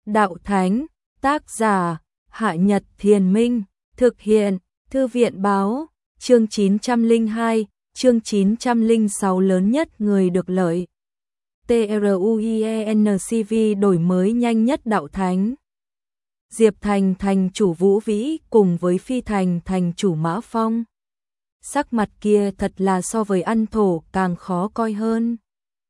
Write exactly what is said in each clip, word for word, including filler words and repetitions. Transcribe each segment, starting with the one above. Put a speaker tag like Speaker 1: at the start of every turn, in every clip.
Speaker 1: Đạo Thánh, tác giả, Hạ Nhật Thiền Minh, thực hiện, Thư viện Báo, chương chín trăm lẻ hai, chương chín trăm lẻ sáu lớn nhất người được lợi. TRUIENCV đổi mới nhanh nhất Đạo Thánh. Diệp Thành thành chủ Vũ Vĩ cùng với Phi Thành thành chủ Mã Phong. Sắc mặt kia thật là so với ăn thổ càng khó coi hơn.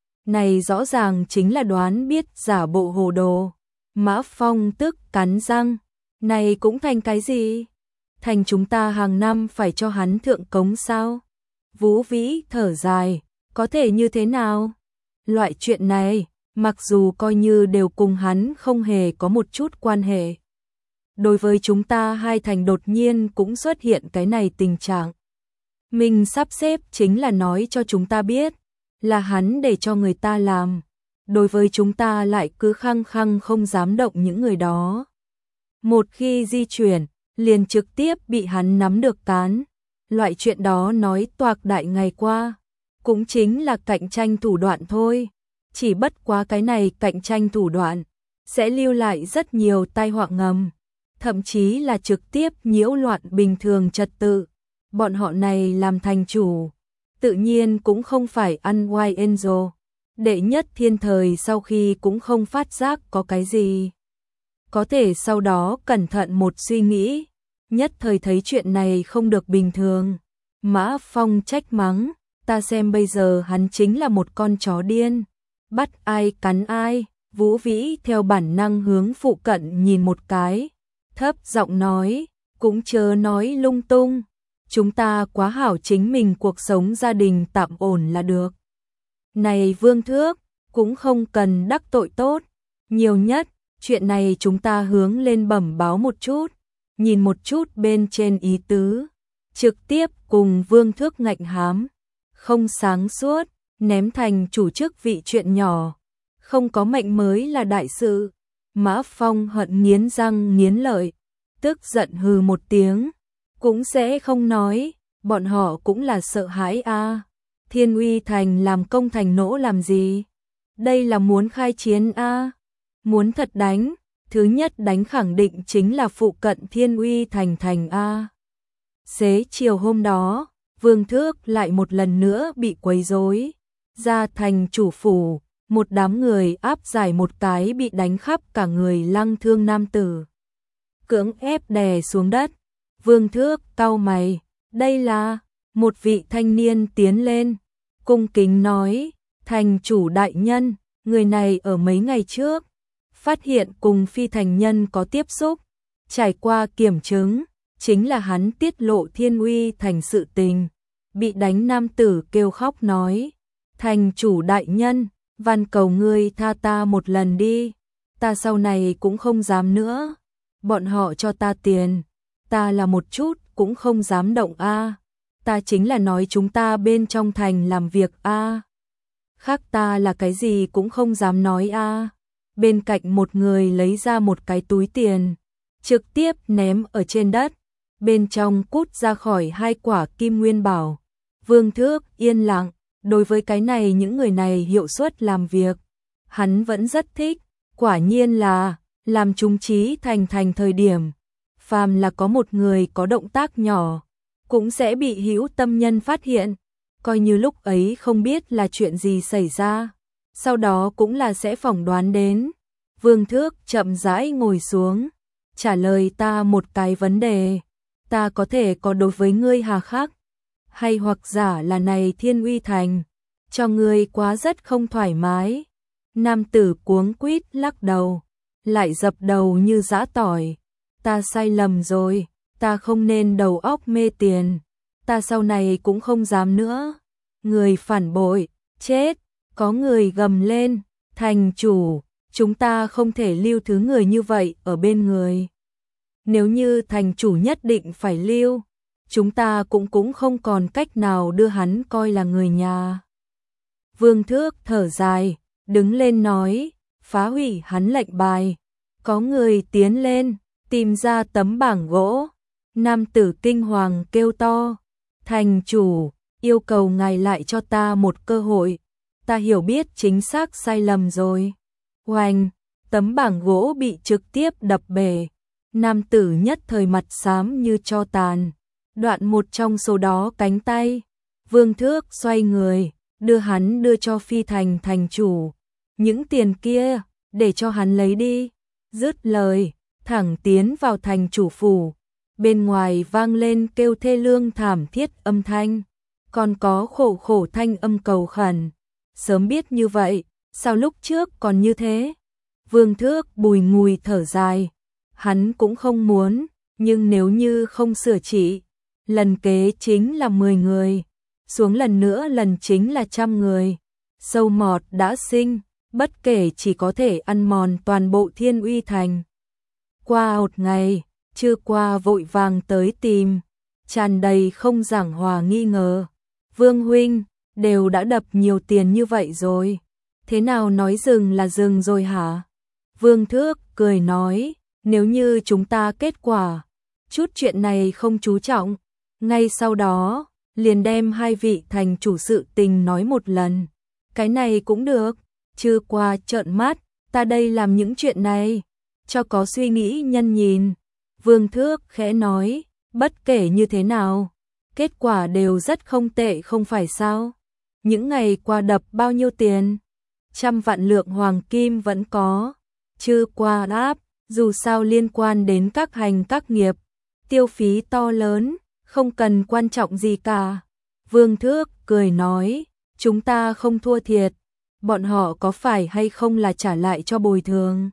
Speaker 1: Này rõ ràng chính là đoán biết giả bộ hồ đồ. Mã Phong tức cắn răng. Này cũng thành cái gì? Thành chúng ta hàng năm phải cho hắn thượng cống sao? Vũ Vĩ thở dài. Có thể như thế nào? Loại chuyện này, mặc dù coi như đều cùng hắn không hề có một chút quan hệ. Đối với chúng ta hai thành đột nhiên cũng xuất hiện cái này tình trạng. Mình sắp xếp chính là nói cho chúng ta biết, là hắn để cho người ta làm. Đối với chúng ta lại cứ khăng khăng không dám động những người đó. Một khi di chuyển, liền trực tiếp bị hắn nắm được cán. Loại chuyện đó nói toạc đại ngày qua, cũng chính là cạnh tranh thủ đoạn thôi. Chỉ bất quá cái này cạnh tranh thủ đoạn, sẽ lưu lại rất nhiều tai họa ngầm. Thậm chí là trực tiếp nhiễu loạn bình thường trật tự. Bọn họ này làm thành chủ, tự nhiên cũng không phải ăn oai angel. Đệ nhất thiên thời sau khi cũng không phát giác có cái gì. Có thể sau đó cẩn thận một suy nghĩ, nhất thời thấy chuyện này không được bình thường. Mã Phong trách mắng, ta xem bây giờ hắn chính là một con chó điên. Bắt ai cắn ai. Vũ Vĩ theo bản năng hướng phụ cận nhìn một cái, thấp giọng nói, cũng chớ nói lung tung. Chúng ta quá hảo chính mình cuộc sống gia đình tạm ổn là được. Này Vương Thước, cũng không cần đắc tội tốt. Nhiều nhất, chuyện này chúng ta hướng lên bẩm báo một chút, nhìn một chút bên trên ý tứ. Trực tiếp cùng Vương Thước ngạnh hám. Không sáng suốt, ném thành chủ chức vị chuyện nhỏ. Không có mệnh mới là đại sự. Mã Phong hận nghiến răng nghiến lợi, tức giận hừ một tiếng. Cũng sẽ không nói, bọn họ cũng là sợ hãi a. À. Thiên Uy Thành làm công thành nỗ làm gì? Đây là muốn khai chiến a. À. Muốn thật đánh, thứ nhất đánh khẳng định chính là phụ cận Thiên Uy Thành thành a. À. Xế chiều hôm đó, Vương Thước lại một lần nữa bị quấy rối. Ra thành chủ phủ, một đám người áp giải một cái bị đánh khắp cả người lăng thương nam tử. Cưỡng ép đè xuống đất. Vương Thước cau mày, đây là, một vị thanh niên tiến lên, cung kính nói, thành chủ đại nhân, người này ở mấy ngày trước, phát hiện cùng Phi thành nhân có tiếp xúc, trải qua kiểm chứng, chính là hắn tiết lộ Thiên Uy Thành sự tình. Bị đánh nam tử kêu khóc nói, thành chủ đại nhân, van cầu ngươi tha ta một lần đi, ta sau này cũng không dám nữa, bọn họ cho ta tiền. Ta là một chút cũng không dám động a. À. Ta chính là nói chúng ta bên trong thành làm việc a. À. Khác ta là cái gì cũng không dám nói a. À. Bên cạnh một người lấy ra một cái túi tiền, trực tiếp ném ở trên đất, bên trong cút ra khỏi hai quả kim nguyên bảo. Vương Thước yên lặng, đối với cái này những người này hiệu suất làm việc, hắn vẫn rất thích, quả nhiên là làm trung trí thành thành thời điểm. Phàm là có một người có động tác nhỏ, cũng sẽ bị hữu tâm nhân phát hiện, coi như lúc ấy không biết là chuyện gì xảy ra, sau đó cũng là sẽ phỏng đoán đến. Vương Thước chậm rãi ngồi xuống, trả lời ta một cái vấn đề, ta có thể có đối với ngươi hà khắc, hay hoặc giả là này Thiên Uy Thành, cho ngươi quá rất không thoải mái. Nam tử cuống quýt lắc đầu, lại dập đầu như giã tỏi. Ta sai lầm rồi, ta không nên đầu óc mê tiền, ta sau này cũng không dám nữa. Người phản bội, chết, có người gầm lên, thành chủ, chúng ta không thể lưu thứ người như vậy ở bên người. Nếu như thành chủ nhất định phải lưu, chúng ta cũng cũng không còn cách nào đưa hắn coi là người nhà. Vương Thước thở dài, đứng lên nói, phá hủy hắn lệnh bài. Có người tiến lên, tìm ra tấm bảng gỗ. Nam tử kinh hoàng kêu to, thành chủ, yêu cầu ngài lại cho ta một cơ hội, ta hiểu biết chính xác sai lầm rồi. Oanh, tấm bảng gỗ bị trực tiếp đập bể. Nam tử nhất thời mặt xám như tro tàn, đoạn một trong số đó cánh tay. Vương Thước xoay người, đưa hắn đưa cho Phi Thành thành chủ. Những tiền kia, để cho hắn lấy đi. Dứt lời, thẳng tiến vào thành chủ phủ. Bên ngoài vang lên kêu thê lương thảm thiết âm thanh, còn có khổ khổ thanh âm cầu khẩn. Sớm biết như vậy, sao lúc trước còn như thế? Vương Thước bùi ngùi thở dài. Hắn cũng không muốn, nhưng nếu như không sửa trị, lần kế chính là mười người, xuống lần nữa lần chính là trăm người. Sâu mọt đã sinh, bất kể chỉ có thể ăn mòn toàn bộ Thiên Uy Thành. Qua một ngày, Trư Qua vội vàng tới tìm, tràn đầy không giảng hòa nghi ngờ. Vương huynh, đều đã đập nhiều tiền như vậy rồi, thế nào nói dừng là dừng rồi hả? Vương Thước cười nói, nếu như chúng ta kết quả, chút chuyện này không chú trọng, ngay sau đó, liền đem hai vị thành chủ sự tình nói một lần. Cái này cũng được. Trư Qua trợn mắt, ta đây làm những chuyện này, cho có suy nghĩ nhân nhìn. Vương Thước khẽ nói, bất kể như thế nào, kết quả đều rất không tệ không phải sao? Những ngày qua đập bao nhiêu tiền? Trăm vạn lượng hoàng kim vẫn có. Trư Qua đáp, dù sao liên quan đến các hành các nghiệp, tiêu phí to lớn, không cần quan trọng gì cả. Vương Thước cười nói, chúng ta không thua thiệt, bọn họ có phải hay không là trả lại cho bồi thường?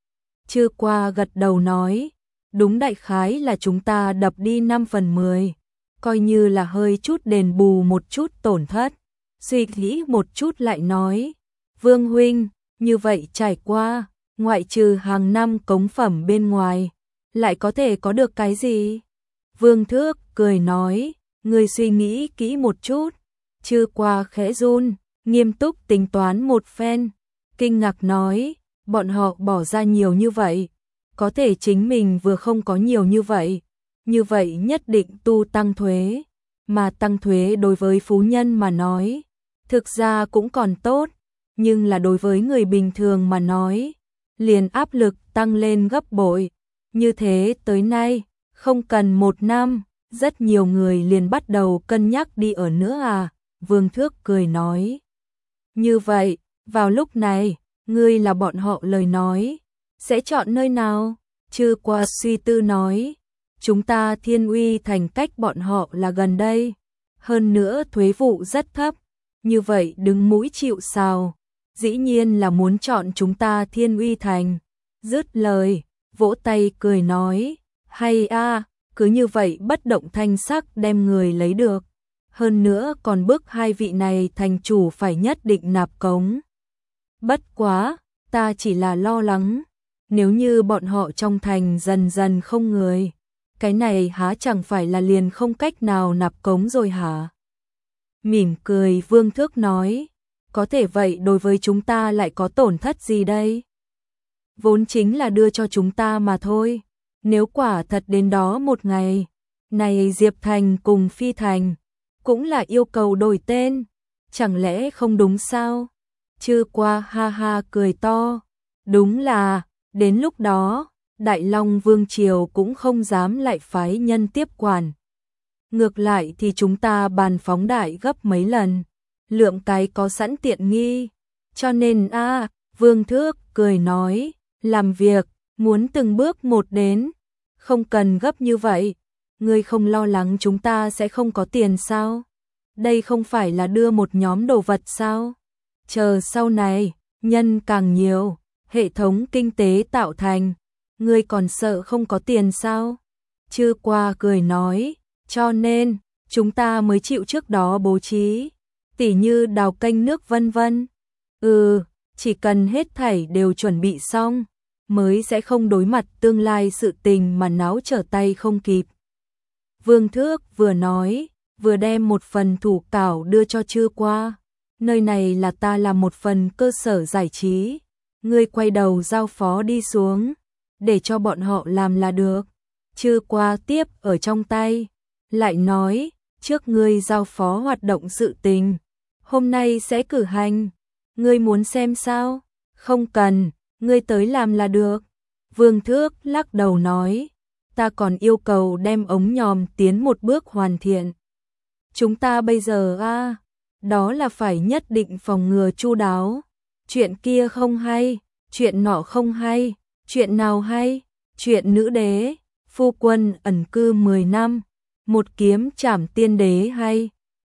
Speaker 1: Trư Qua gật đầu nói, đúng đại khái là chúng ta đập đi năm phần mười, coi như là hơi chút đền bù một chút tổn thất. Suy nghĩ một chút lại nói, Vương huynh, như vậy trải qua, ngoại trừ hàng năm cống phẩm bên ngoài, lại có thể có được cái gì? Vương Thước cười nói, người suy nghĩ kỹ một chút. Trư Qua khẽ run, nghiêm túc tính toán một phen, kinh ngạc nói, bọn họ bỏ ra nhiều như vậy, có thể chính mình vừa không có nhiều như vậy, như vậy nhất định tu tăng thuế, mà tăng thuế đối với phú nhân mà nói, thực ra cũng còn tốt, nhưng là đối với người bình thường mà nói, liền áp lực tăng lên gấp bội. Như thế tới nay, không cần một năm, rất nhiều người liền bắt đầu cân nhắc đi ở nữa à? Vương Thước cười nói. Như vậy, vào lúc này, ngươi là bọn họ lời nói, sẽ chọn nơi nào? Trư Qua suy tư nói, chúng ta Thiên Uy Thành cách bọn họ là gần đây, hơn nữa thuế vụ rất thấp, như vậy đứng mũi chịu sào, dĩ nhiên là muốn chọn chúng ta Thiên Uy Thành. Dứt lời, vỗ tay cười nói, hay a, cứ như vậy bất động thanh sắc đem người lấy được, hơn nữa còn bức hai vị này thành chủ phải nhất định nạp cống. Bất quá, ta chỉ là lo lắng, nếu như bọn họ trong thành dần dần không người, cái này há chẳng phải là liền không cách nào nạp cống rồi hả? Mỉm cười Vương Thước nói, có thể vậy đối với chúng ta lại có tổn thất gì đây? Vốn chính là đưa cho chúng ta mà thôi, nếu quả thật đến đó một ngày, này Diệp Thành cùng Phi Thành, cũng là yêu cầu đổi tên, chẳng lẽ không đúng sao? Trư Qua ha ha cười to, đúng là, đến lúc đó, Đại Long Vương Triều cũng không dám lại phái nhân tiếp quản. Ngược lại thì chúng ta bàn phóng đại gấp mấy lần, lượng cái có sẵn tiện nghi, cho nên a à, Vương Thước cười nói, làm việc, muốn từng bước một đến, không cần gấp như vậy, ngươi không lo lắng chúng ta sẽ không có tiền sao? Đây không phải là đưa một nhóm đồ vật sao? Chờ sau này, nhân càng nhiều, hệ thống kinh tế tạo thành, ngươi còn sợ không có tiền sao? Trư Qua cười nói, cho nên, chúng ta mới chịu trước đó bố trí, tỉ như đào kênh nước vân vân. Ừ, chỉ cần hết thảy đều chuẩn bị xong, mới sẽ không đối mặt tương lai sự tình mà náo trở tay không kịp. Vương Thước vừa nói, vừa đem một phần thủ cảo đưa cho Trư Qua. Nơi này là ta làm một phần cơ sở giải trí, ngươi quay đầu giao phó đi xuống, để cho bọn họ làm là được. Trư Qua tiếp ở trong tay, lại nói, trước ngươi giao phó hoạt động sự tình, hôm nay sẽ cử hành, ngươi muốn xem sao? Không cần, Ngươi tới làm là được. Vương Thước lắc đầu nói, ta còn yêu cầu đem ống nhòm tiến một bước hoàn thiện. Chúng ta bây giờ a, đó là phải nhất định phòng ngừa chu đáo. Chuyện kia không hay, chuyện nọ không hay, chuyện nào hay? Chuyện nữ đế, phu quân ẩn cư mười năm, một kiếm trảm tiên đế hay?